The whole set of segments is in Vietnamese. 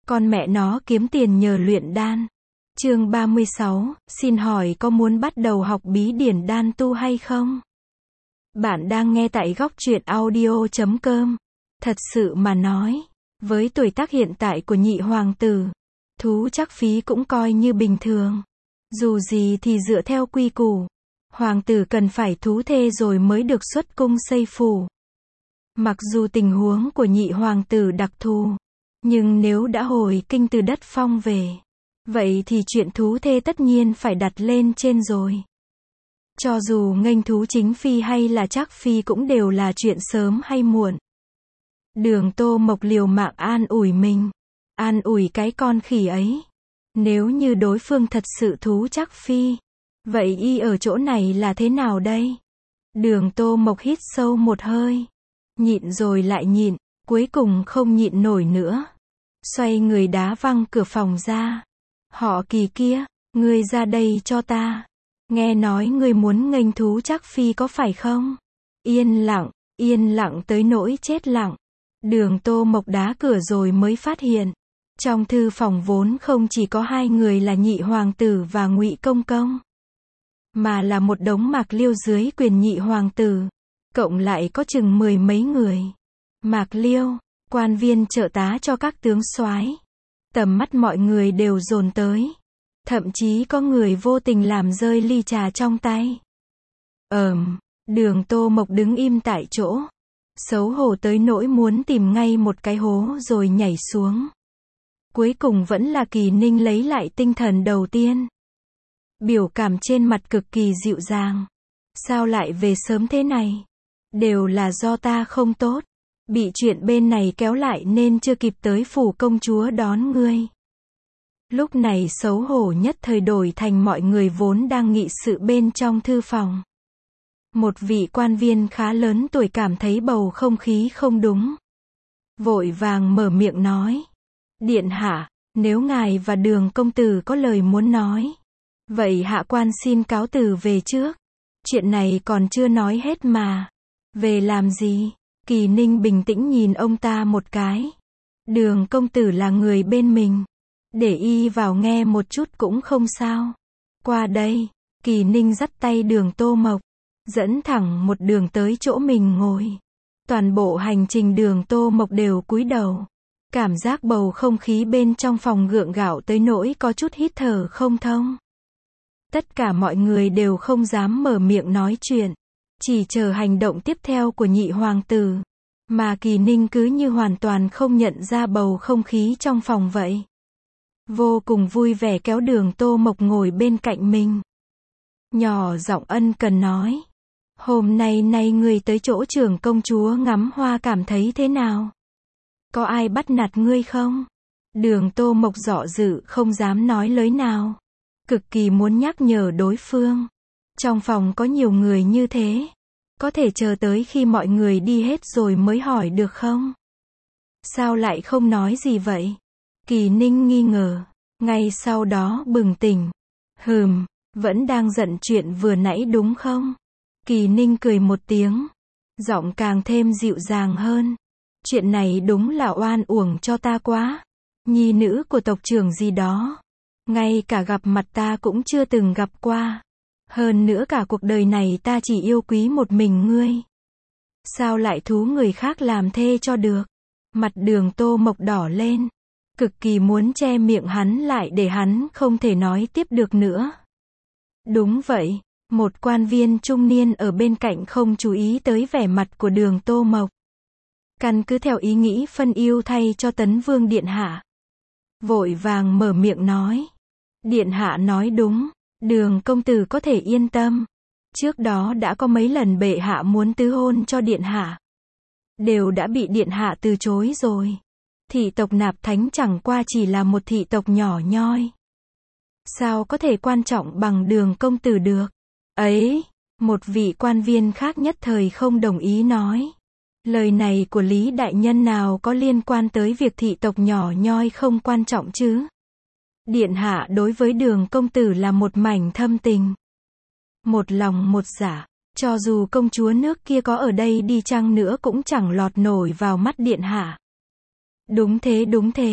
Con mẹ nó kiếm tiền nhờ luyện đan. Chương 36, xin hỏi có muốn bắt đầu học bí điển đan tu hay không? Bạn đang nghe tại góc truyện audio.com. Thật sự mà nói, với tuổi tác hiện tại của nhị hoàng tử, thú trắc phí cũng coi như bình thường. Dù gì thì dựa theo quy củ, hoàng tử cần phải thú thê rồi mới được xuất cung xây phủ. Mặc dù tình huống của nhị hoàng tử đặc thù, nhưng nếu đã hồi kinh từ đất phong về, vậy thì chuyện thú thê tất nhiên phải đặt lên trên rồi. Cho dù nghênh thú chính phi hay là trắc phi cũng đều là chuyện sớm hay muộn. Đường Tô Mộc liều mạng an ủi mình, an ủi cái con khỉ ấy. Nếu như đối phương thật sự thú trắc phi, vậy y ở chỗ này là thế nào đây? Đường Tô Mộc hít sâu một hơi, nhịn rồi lại nhịn, cuối cùng không nhịn nổi nữa. Xoay người đá văng cửa phòng ra. Họ Kỳ kia, ngươi ra đây cho ta. Nghe nói ngươi muốn nghênh thú trắc phi có phải không? Yên lặng tới nỗi chết lặng. Đường Tô Mộc đá cửa rồi mới phát hiện, trong thư phòng vốn không chỉ có hai người là nhị hoàng tử và Ngụy Công Công, mà là một đống Mạc Liêu dưới quyền nhị hoàng tử, cộng lại có chừng 10 mấy người. Mạc Liêu, quan viên trợ tá cho các tướng soái. Tầm mắt mọi người đều dồn tới. Thậm chí có người vô tình làm rơi ly trà trong tay. Đường Tô Mộc đứng im tại chỗ, xấu hổ tới nỗi muốn tìm ngay một cái hố rồi nhảy xuống. Cuối cùng vẫn là Kỳ Ninh lấy lại tinh thần đầu tiên. Biểu cảm trên mặt cực kỳ dịu dàng. Sao lại về sớm thế này? Đều là do ta không tốt. Bị chuyện bên này kéo lại nên chưa kịp tới phủ công chúa đón ngươi. Lúc này xấu hổ nhất thời đổi thành mọi người vốn đang nghị sự bên trong thư phòng. Một vị quan viên khá lớn tuổi cảm thấy bầu không khí không đúng. Vội vàng mở miệng nói. Điện hạ, nếu ngài và Đường công tử có lời muốn nói, vậy hạ quan xin cáo từ về trước. Chuyện này còn chưa nói hết mà. Về làm gì? Kỳ Ninh bình tĩnh nhìn ông ta một cái. Đường công tử là người bên mình, để y vào nghe một chút cũng không sao. Qua đây, Kỳ Ninh dắt tay Đường Tô Mộc, dẫn thẳng một đường tới chỗ mình ngồi. Toàn bộ hành trình Đường Tô Mộc đều cúi đầu. Cảm giác bầu không khí bên trong phòng gượng gạo tới nỗi có chút hít thở không thông. Tất cả mọi người đều không dám mở miệng nói chuyện, chỉ chờ hành động tiếp theo của nhị hoàng tử. Mà Kỳ Ninh cứ như hoàn toàn không nhận ra bầu không khí trong phòng vậy. Vô cùng vui vẻ kéo Đường Tô Mộc ngồi bên cạnh mình. Nhỏ giọng ân cần nói. Hôm nay ngươi tới chỗ trưởng công chúa ngắm hoa cảm thấy thế nào? Có ai bắt nạt ngươi không? Đường Tô Mộc dọ dự không dám nói lời nào. Cực kỳ muốn nhắc nhở đối phương. Trong phòng có nhiều người như thế. Có thể chờ tới khi mọi người đi hết rồi mới hỏi được không? Sao lại không nói gì vậy? Kỳ Ninh nghi ngờ. Ngay sau đó bừng tỉnh. Vẫn đang giận chuyện vừa nãy đúng không? Kỳ Ninh cười một tiếng. Giọng càng thêm dịu dàng hơn. Chuyện này đúng là oan uổng cho ta quá. Nhi nữ của tộc trưởng gì đó. Ngay cả gặp mặt ta cũng chưa từng gặp qua. Hơn nữa cả cuộc đời này ta chỉ yêu quý một mình ngươi. Sao lại thú người khác làm thê cho được? Mặt Đường Tô Mộc đỏ lên. Cực kỳ muốn che miệng hắn lại để hắn không thể nói tiếp được nữa. Đúng vậy. Một quan viên trung niên ở bên cạnh không chú ý tới vẻ mặt của Đường Tô Mộc. Căn cứ theo ý nghĩ phân ưu thay cho Tấn Vương Điện Hạ. Vội vàng mở miệng nói. Điện Hạ nói đúng. Đường công tử có thể yên tâm. Trước đó đã có mấy lần bệ hạ muốn tứ hôn cho Điện Hạ. Đều đã bị Điện Hạ từ chối rồi. Thị tộc Nạp Thánh chẳng qua chỉ là một thị tộc nhỏ nhoi. Sao có thể quan trọng bằng Đường công tử được? Ấy, một vị quan viên khác nhất thời không đồng ý nói. Lời này của Lý Đại Nhân nào có liên quan tới việc thị tộc nhỏ nhoi không quan trọng chứ? Điện hạ đối với Đường công tử là một mảnh thâm tình. Một lòng một dạ, cho dù công chúa nước kia có ở đây đi chăng nữa cũng chẳng lọt nổi vào mắt điện hạ. Đúng thế,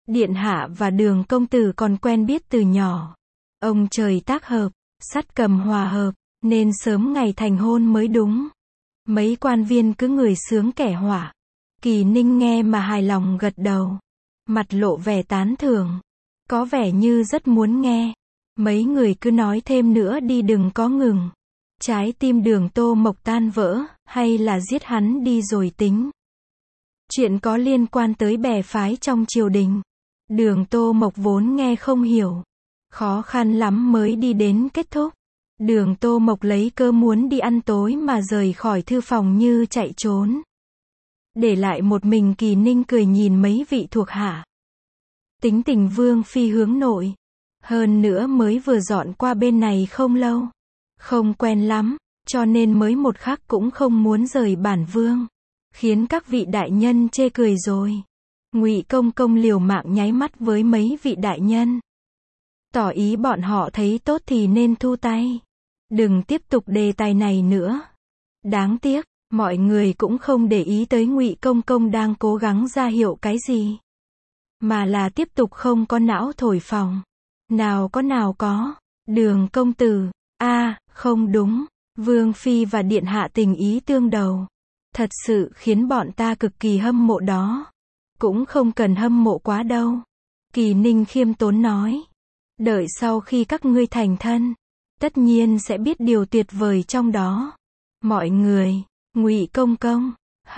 Điện hạ và Đường công tử còn quen biết từ nhỏ. Ông trời tác hợp, sắt cầm hòa hợp, nên sớm ngày thành hôn mới đúng. Mấy quan viên cứ người sướng kẻ họa. Kỳ Ninh nghe mà hài lòng gật đầu. Mặt lộ vẻ tán thưởng. Có vẻ như rất muốn nghe. Mấy người cứ nói thêm nữa đi đừng có ngừng. Trái tim Đường Tô Mộc tan vỡ, hay là giết hắn đi rồi tính. Chuyện có liên quan tới bè phái trong triều đình. Đường Tô Mộc vốn nghe không hiểu. Khó khăn lắm mới đi đến kết thúc. Đường Tô Mộc lấy cơ muốn đi ăn tối mà rời khỏi thư phòng như chạy trốn. Để lại một mình Kỳ Ninh cười nhìn mấy vị thuộc hạ. Tính tình Vương Phi hướng nội. Hơn nữa mới vừa dọn qua bên này không lâu. Không quen lắm, cho nên mới một khắc cũng không muốn rời bản Vương. Khiến các vị đại nhân chê cười rồi. Ngụy Công Công liều mạng nháy mắt với mấy vị đại nhân. Tỏ ý bọn họ thấy tốt thì nên thu tay. Đừng tiếp tục đề tài này nữa. Đáng tiếc, mọi người cũng không để ý tới Ngụy Công Công đang cố gắng ra hiệu cái gì. Mà là tiếp tục không có não thổi phồng. Nào có. Đường công tử, không đúng. Vương Phi và Điện hạ tình ý tương đầu. Thật sự khiến bọn ta cực kỳ hâm mộ đó. Cũng không cần hâm mộ quá đâu. Kỳ Ninh khiêm tốn nói. Đợi sau khi các ngươi thành thân, tất nhiên sẽ biết điều tuyệt vời trong đó. Mọi người, Ngụy Công Công,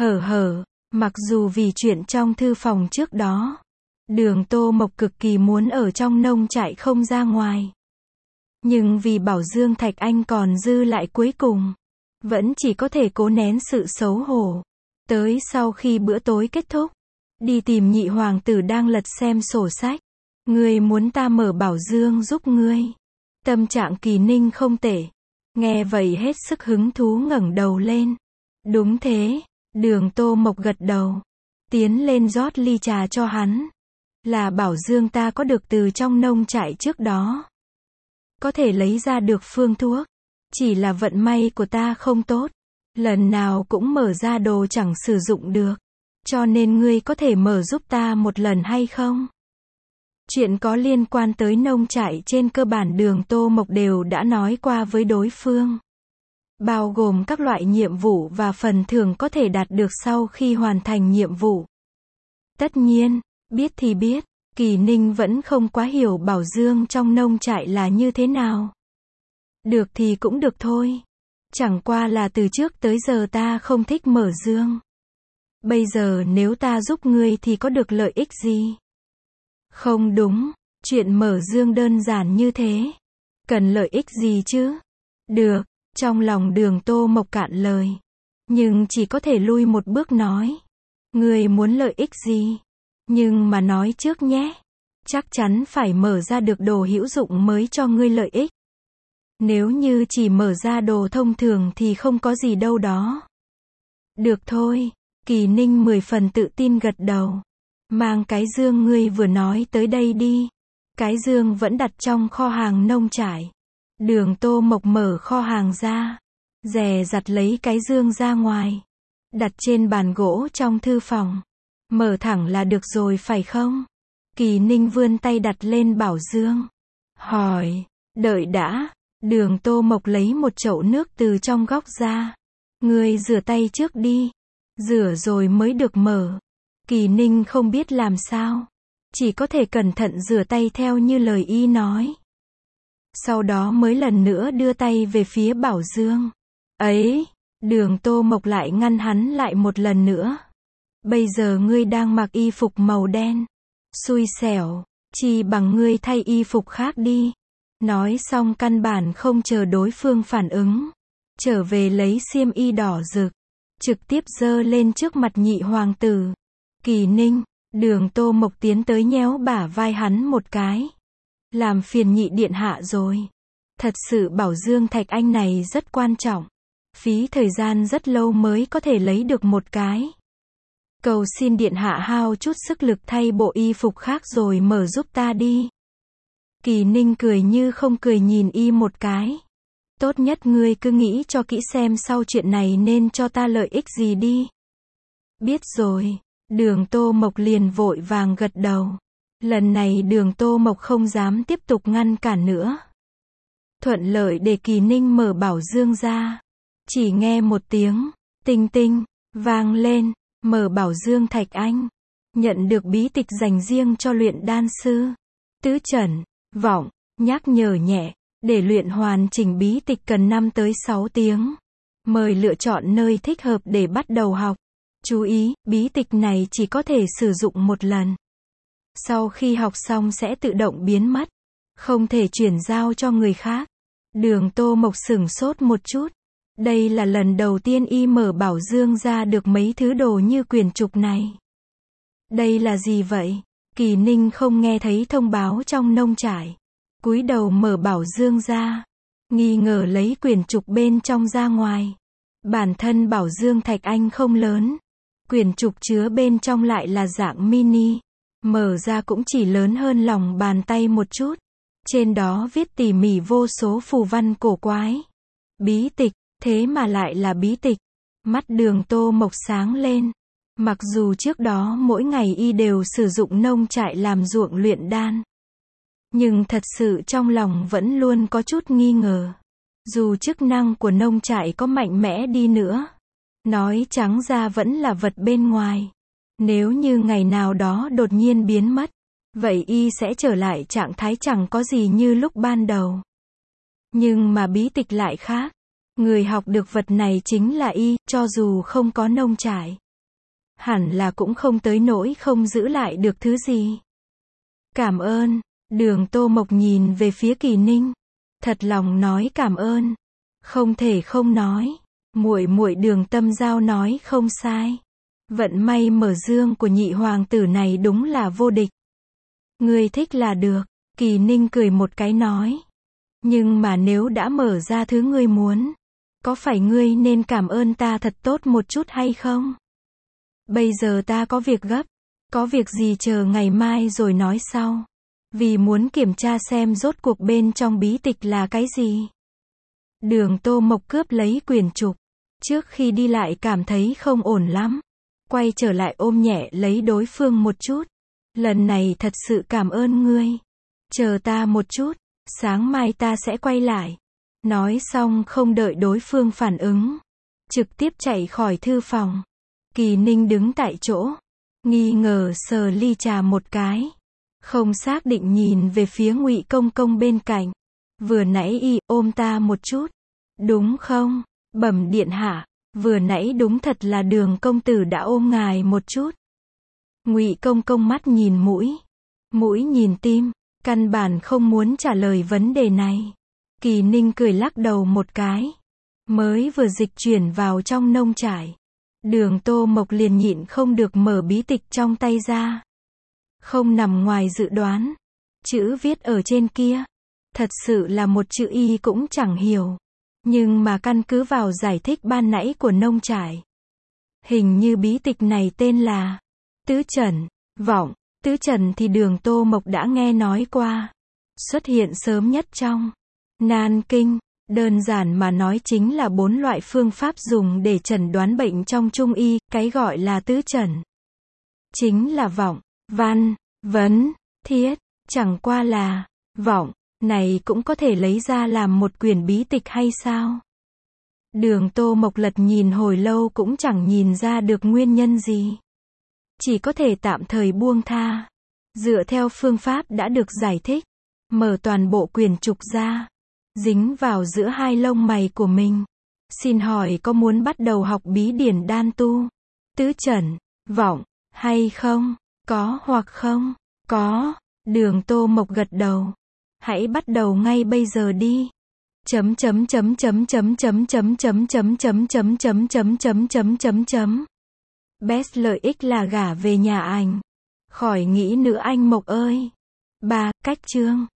mặc dù vì chuyện trong thư phòng trước đó, Đường Tô Mộc cực kỳ muốn ở trong nông trại không ra ngoài. Nhưng vì Bảo Dương Thạch Anh còn dư lại cuối cùng, vẫn chỉ có thể cố nén sự xấu hổ. Tới sau khi bữa tối kết thúc, đi tìm nhị hoàng tử đang lật xem sổ sách. Ngươi muốn ta mở Bảo Dương giúp ngươi. Tâm trạng Kỳ Ninh không tệ. Nghe vậy hết sức hứng thú ngẩng đầu lên. Đúng thế, Đường Tô Mộc gật đầu. Tiến lên rót ly trà cho hắn. Là Bảo Dương ta có được từ trong nông trại trước đó. Có thể lấy ra được phương thuốc. Chỉ là vận may của ta không tốt. Lần nào cũng mở ra đồ chẳng sử dụng được. Cho nên ngươi có thể mở giúp ta một lần hay không? Chuyện có liên quan tới nông trại trên cơ bản Đường Tô Mộc đều đã nói qua với đối phương. Bao gồm các loại nhiệm vụ và phần thưởng có thể đạt được sau khi hoàn thành nhiệm vụ. Tất nhiên, biết thì biết, Kỳ Ninh vẫn không quá hiểu Bảo Dương trong nông trại là như thế nào. Được thì cũng được thôi. Chẳng qua là từ trước tới giờ ta không thích mở dương. Bây giờ nếu ta giúp ngươi thì có được lợi ích gì? Không đúng, chuyện mở dương đơn giản như thế. Cần lợi ích gì chứ? Được, trong lòng Đường Tô Mộc cạn lời. Nhưng chỉ có thể lui một bước nói. Ngươi muốn lợi ích gì? Nhưng mà nói trước nhé. Chắc chắn phải mở ra được đồ hữu dụng mới cho ngươi lợi ích. Nếu như chỉ mở ra đồ thông thường thì không có gì đâu đó. Được thôi, Kỳ Ninh 10 phần tự tin gật đầu. Mang cái dương ngươi vừa nói tới đây đi. Cái dương vẫn đặt trong kho hàng nông trại. Đường Tô Mộc mở kho hàng ra. Dè dặt lấy cái dương ra ngoài. Đặt trên bàn gỗ trong thư phòng. Mở thẳng là được rồi phải không? Kỳ Ninh vươn tay đặt lên Bảo Dương. Hỏi, đợi đã. Đường Tô Mộc lấy một chậu nước từ trong góc ra. Ngươi rửa tay trước đi. Rửa rồi mới được mở. Kỳ Ninh không biết làm sao. Chỉ có thể cẩn thận rửa tay theo như lời y nói. Sau đó mới lần nữa đưa tay về phía Bảo Dương. Ấy, Đường Tô Mộc lại ngăn hắn lại một lần nữa. Bây giờ ngươi đang mặc y phục màu đen. Xui xẻo, chi bằng ngươi thay y phục khác đi. Nói xong căn bản không chờ đối phương phản ứng. Trở về lấy xiêm y đỏ rực. Trực tiếp giơ lên trước mặt nhị hoàng tử. Kỳ Ninh, Đường Tô Mộc tiến tới nhéo bả vai hắn một cái. Làm phiền nhị điện hạ rồi. Thật sự Bảo Dương Thạch Anh này rất quan trọng. Phí thời gian rất lâu mới có thể lấy được một cái. Cầu xin điện hạ hao chút sức lực thay bộ y phục khác rồi mở giúp ta đi. Kỳ Ninh cười như không cười nhìn y một cái. Tốt nhất ngươi cứ nghĩ cho kỹ xem sau chuyện này nên cho ta lợi ích gì đi. Biết rồi. Đường Tô Mộc liền vội vàng gật đầu. Lần này Đường Tô Mộc không dám tiếp tục ngăn cản nữa. Thuận lợi để Kỳ Ninh mở bảo dương ra. Chỉ nghe một tiếng, tinh tinh, vang lên, mở bảo dương Thạch Anh. Nhận được bí tịch dành riêng cho luyện đan sư. Tứ Trần, Vọng, nhắc nhở nhẹ, để luyện hoàn chỉnh bí tịch cần 5 tới 6 tiếng. Mời lựa chọn nơi thích hợp để bắt đầu học. Chú ý, bí tịch này chỉ có thể sử dụng một lần. Sau khi học xong sẽ tự động biến mất. Không thể chuyển giao cho người khác. Đường Tô Mộc sửng sốt một chút. Đây là lần đầu tiên y mở bảo dương ra được mấy thứ đồ như quyển trục này. Đây là gì vậy? Kỳ Ninh không nghe thấy thông báo trong nông trại. Cúi đầu mở bảo dương ra. Nghi ngờ lấy quyển trục bên trong ra ngoài. Bản thân bảo dương Thạch Anh không lớn. Quyển trục chứa bên trong lại là dạng mini. Mở ra cũng chỉ lớn hơn lòng bàn tay một chút. Trên đó viết tỉ mỉ vô số phù văn cổ quái. Bí tịch, thế mà lại là bí tịch. Mắt Đường Tô Mộc sáng lên. Mặc dù trước đó mỗi ngày y đều sử dụng nông trại làm ruộng luyện đan. Nhưng thật sự trong lòng vẫn luôn có chút nghi ngờ. Dù chức năng của nông trại có mạnh mẽ đi nữa. Nói trắng ra vẫn là vật bên ngoài. Nếu như ngày nào đó đột nhiên biến mất. Vậy y sẽ trở lại trạng thái chẳng có gì như lúc ban đầu. Nhưng mà bí tịch lại khác. Người học được vật này chính là y, cho dù không có nông trại. Hẳn là cũng không tới nỗi không giữ lại được thứ gì. Cảm ơn. Đường Tô Mộc nhìn về phía Kỳ Ninh. Thật lòng nói cảm ơn. Không thể không nói. Muội muội Đường Tâm Giao nói không sai. Vận may mở dương của nhị hoàng tử này đúng là vô địch. Ngươi thích là được. Kỳ Ninh cười một cái nói. Nhưng mà nếu đã mở ra thứ ngươi muốn, có phải ngươi nên cảm ơn ta thật tốt một chút hay không? Bây giờ ta có việc gấp. Có việc gì chờ ngày mai rồi nói sau. Vì muốn kiểm tra xem rốt cuộc bên trong bí tịch là cái gì. Đường Tô Mộc cướp lấy quyển trục. Trước khi đi lại cảm thấy không ổn lắm. Quay trở lại ôm nhẹ lấy đối phương một chút. Lần này thật sự cảm ơn ngươi. Chờ ta một chút. Sáng mai ta sẽ quay lại. Nói xong không đợi đối phương phản ứng. Trực tiếp chạy khỏi thư phòng. Kỳ Ninh đứng tại chỗ. Nghi ngờ sờ ly trà một cái. Không xác định nhìn về phía Ngụy Công Công bên cạnh. Vừa nãy y ôm ta một chút. Đúng không? Bẩm điện hạ. Vừa nãy đúng thật là Đường công tử đã ôm ngài một chút. Ngụy Công Công mắt nhìn mũi. Mũi nhìn tim. Căn bản không muốn trả lời vấn đề này. Kỳ Ninh cười lắc đầu một cái. Mới vừa dịch chuyển vào trong nông trại. Đường Tô Mộc liền nhịn không được mở bí tịch trong tay ra. Không nằm ngoài dự đoán. Chữ viết ở trên kia. Thật sự là một chữ y cũng chẳng hiểu. Nhưng mà căn cứ vào giải thích ban nãy của nông trại. Hình như bí tịch này tên là Tứ Trần, Vọng. Tứ Trần thì Đường Tô Mộc đã nghe nói qua. Xuất hiện sớm nhất trong Nan Kinh. Đơn giản mà nói chính là 4 loại phương pháp dùng để chẩn đoán bệnh trong Trung y. Cái gọi là tứ trần chính là vọng, văn, vấn, thiết. Chẳng qua là vọng này cũng có thể lấy ra làm một quyển bí tịch hay sao? Đường Tô Mộc lật nhìn hồi lâu cũng chẳng nhìn ra được nguyên nhân gì. Chỉ có thể tạm thời buông tha. Dựa theo phương pháp đã được giải thích. Mở toàn bộ quyển trục ra. Dính vào giữa hai lông mày của mình. Xin hỏi có muốn bắt đầu học bí điển đan tu, tứ trần, vọng, hay không? Có hoặc không? Có. Đường Tô Mộc gật đầu. Hãy bắt đầu ngay bây giờ đi. Best lợi ích là gả về nhà anh. Khỏi nghĩ nữa anh Mộc ơi. 3. Cách chương